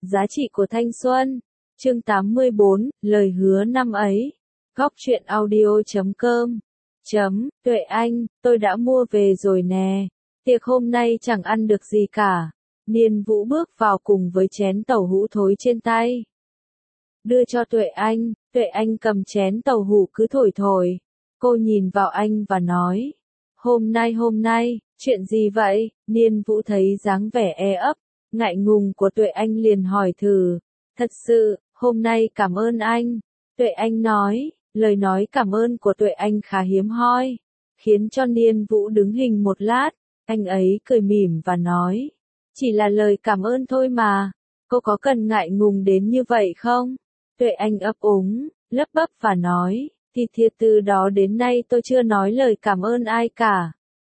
Giá trị của thanh xuân. Chương 84, lời hứa năm ấy. Góc truyện audio.com. Tuệ Anh, tôi đã mua về rồi nè. Tiệc hôm nay chẳng ăn được gì cả. Niên Vũ bước vào cùng với chén tàu hũ thối trên tay. Đưa cho Tuệ Anh cầm chén tàu hũ cứ thổi thổi. Cô nhìn vào anh và nói. Hôm nay, chuyện gì vậy? Niên Vũ thấy dáng vẻ e ấp, ngại ngùng của Tuệ Anh liền hỏi thử. Thật sự, hôm nay cảm ơn anh. Tuệ Anh nói, lời nói cảm ơn của Tuệ Anh khá hiếm hoi, khiến cho Niên Vũ đứng hình một lát, anh ấy cười mỉm và nói. Chỉ là lời cảm ơn thôi mà, cô có cần ngại ngùng đến như vậy không? Tuệ Anh ấp úng, lấp bấp và nói, thì thiệt từ đó đến nay tôi chưa nói lời cảm ơn ai cả.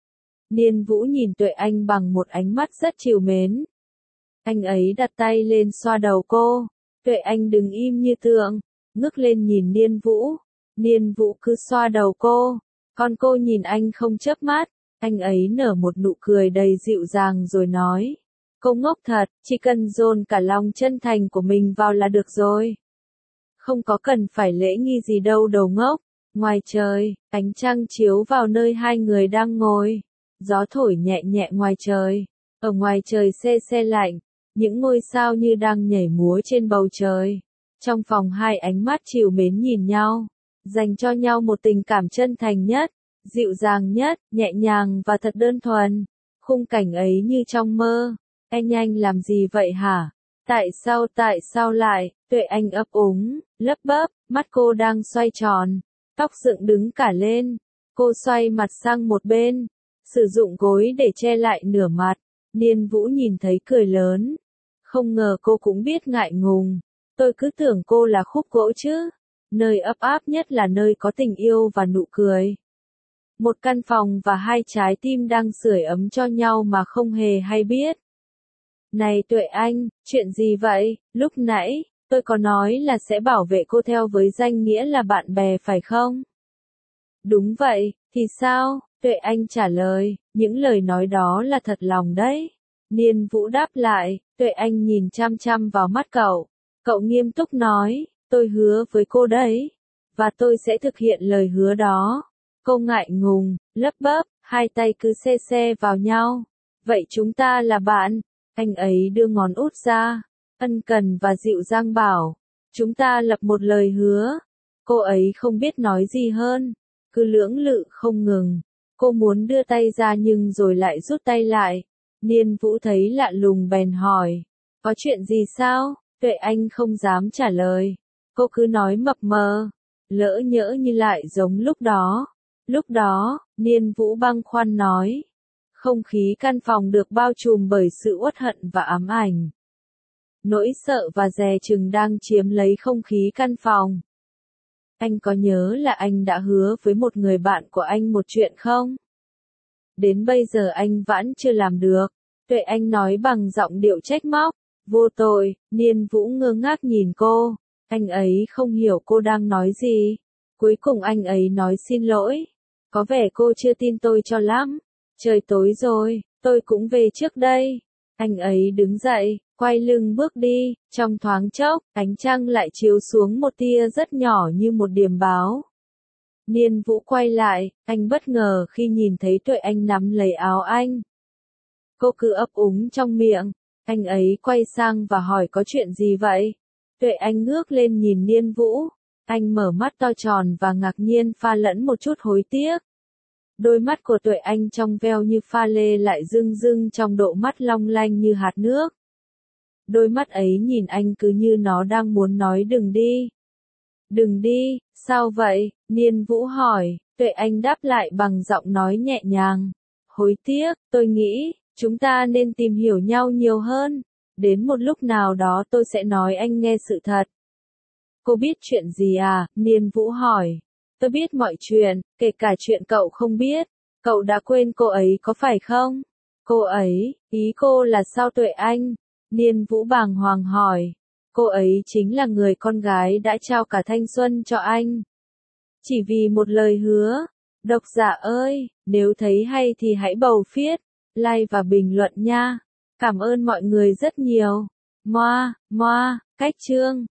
Niên Vũ nhìn Tuệ Anh bằng một ánh mắt rất trìu mến. Anh ấy đặt tay lên xoa đầu cô. Tuệ Anh đứng im như tượng, ngước lên nhìn Niên Vũ. Niên Vũ cứ xoa đầu cô, còn cô nhìn anh không chớp mắt. Anh ấy nở một nụ cười đầy dịu dàng rồi nói. Cô ngốc thật, chỉ cần dồn cả lòng chân thành của mình vào là được rồi. Không có cần phải lễ nghi gì đâu đầu ngốc. Ngoài trời, ánh trăng chiếu vào nơi hai người đang ngồi. Gió thổi nhẹ nhẹ ngoài trời. Ở ngoài trời se se lạnh. Những ngôi sao như đang nhảy múa trên bầu trời. Trong phòng hai ánh mắt trìu mến nhìn nhau. Dành cho nhau một tình cảm chân thành nhất, dịu dàng nhất, nhẹ nhàng và thật đơn thuần. Khung cảnh ấy như trong mơ. Anh làm gì vậy hả? Tại sao lại? Tuệ Anh ấp úng, lấp bấp, mắt cô đang xoay tròn. Tóc dựng đứng cả lên. Cô xoay mặt sang một bên. Sử dụng gối để che lại nửa mặt. Niên Vũ nhìn thấy cười lớn. Không ngờ cô cũng biết ngại ngùng. Tôi cứ tưởng cô là khúc gỗ chứ. Nơi ấp áp nhất là nơi có tình yêu và nụ cười. Một căn phòng và hai trái tim đang sưởi ấm cho nhau mà không hề hay biết. Này Tuệ Anh, chuyện gì vậy? Lúc nãy, tôi có nói là sẽ bảo vệ cô theo với danh nghĩa là bạn bè phải không? Đúng vậy, thì sao? Tuệ Anh trả lời, những lời nói đó là thật lòng đấy. Niên Vũ đáp lại, Tuệ Anh nhìn chăm chăm vào mắt cậu. Cậu nghiêm túc nói, tôi hứa với cô đấy. Và tôi sẽ thực hiện lời hứa đó. Cô ngại ngùng, lấp bấp, hai tay cứ se se vào nhau. Vậy chúng ta là bạn. Anh ấy đưa ngón út ra, ân cần và dịu dàng bảo. Chúng ta lập một lời hứa. Cô ấy không biết nói gì hơn. Cứ lưỡng lự không ngừng. Cô muốn đưa tay ra nhưng rồi lại rút tay lại. Niên Vũ thấy lạ lùng bèn hỏi. Có chuyện gì sao? Tuệ Anh không dám trả lời. Cô cứ nói mập mờ. Lỡ nhỡ như lại giống lúc đó. Lúc đó, Niên Vũ băn khoăn nói. Không khí căn phòng được bao trùm bởi sự uất hận và ám ảnh. Nỗi sợ và dè chừng đang chiếm lấy không khí căn phòng. Anh có nhớ là anh đã hứa với một người bạn của anh một chuyện không? Đến bây giờ anh vẫn chưa làm được. Tuệ Anh nói bằng giọng điệu trách móc. Vô tội. Niên Vũ ngơ ngác nhìn cô. Anh ấy không hiểu cô đang nói gì. Cuối cùng anh ấy nói xin lỗi. Có vẻ cô chưa tin tôi cho lắm. Trời tối rồi, tôi cũng về trước đây. Anh ấy đứng dậy, quay lưng bước đi. Trong thoáng chốc, ánh trăng lại chiếu xuống một tia rất nhỏ như một điềm báo. Niên Vũ quay lại, anh bất ngờ khi nhìn thấy Tuệ Anh nắm lấy áo anh. Cô cứ ấp úng trong miệng. Anh ấy quay sang và hỏi có chuyện gì vậy? Tuệ Anh ngước lên nhìn Niên Vũ. Anh mở mắt to tròn và ngạc nhiên pha lẫn một chút hối tiếc. Đôi mắt của Tuệ Anh trong veo như pha lê lại rưng rưng trong độ mắt long lanh như hạt nước. Đôi mắt ấy nhìn anh cứ như nó đang muốn nói đừng đi. Đừng đi, sao vậy? Niên Vũ hỏi. Tuệ Anh đáp lại bằng giọng nói nhẹ nhàng. Hối tiếc, tôi nghĩ, chúng ta nên tìm hiểu nhau nhiều hơn. Đến một lúc nào đó tôi sẽ nói anh nghe sự thật. Cô biết chuyện gì à? Niên Vũ hỏi. Tôi biết mọi chuyện, kể cả chuyện cậu không biết. Cậu đã quên cô ấy có phải không? Cô ấy, ý cô là sao Tuệ Anh? Niên Vũ bàng hoàng hỏi. Cô ấy chính là người con gái đã trao cả thanh xuân cho anh. Chỉ vì một lời hứa. Độc giả ơi, nếu thấy hay thì hãy bầu phiết, like và bình luận nha. Cảm ơn mọi người rất nhiều. Moa, cách chương.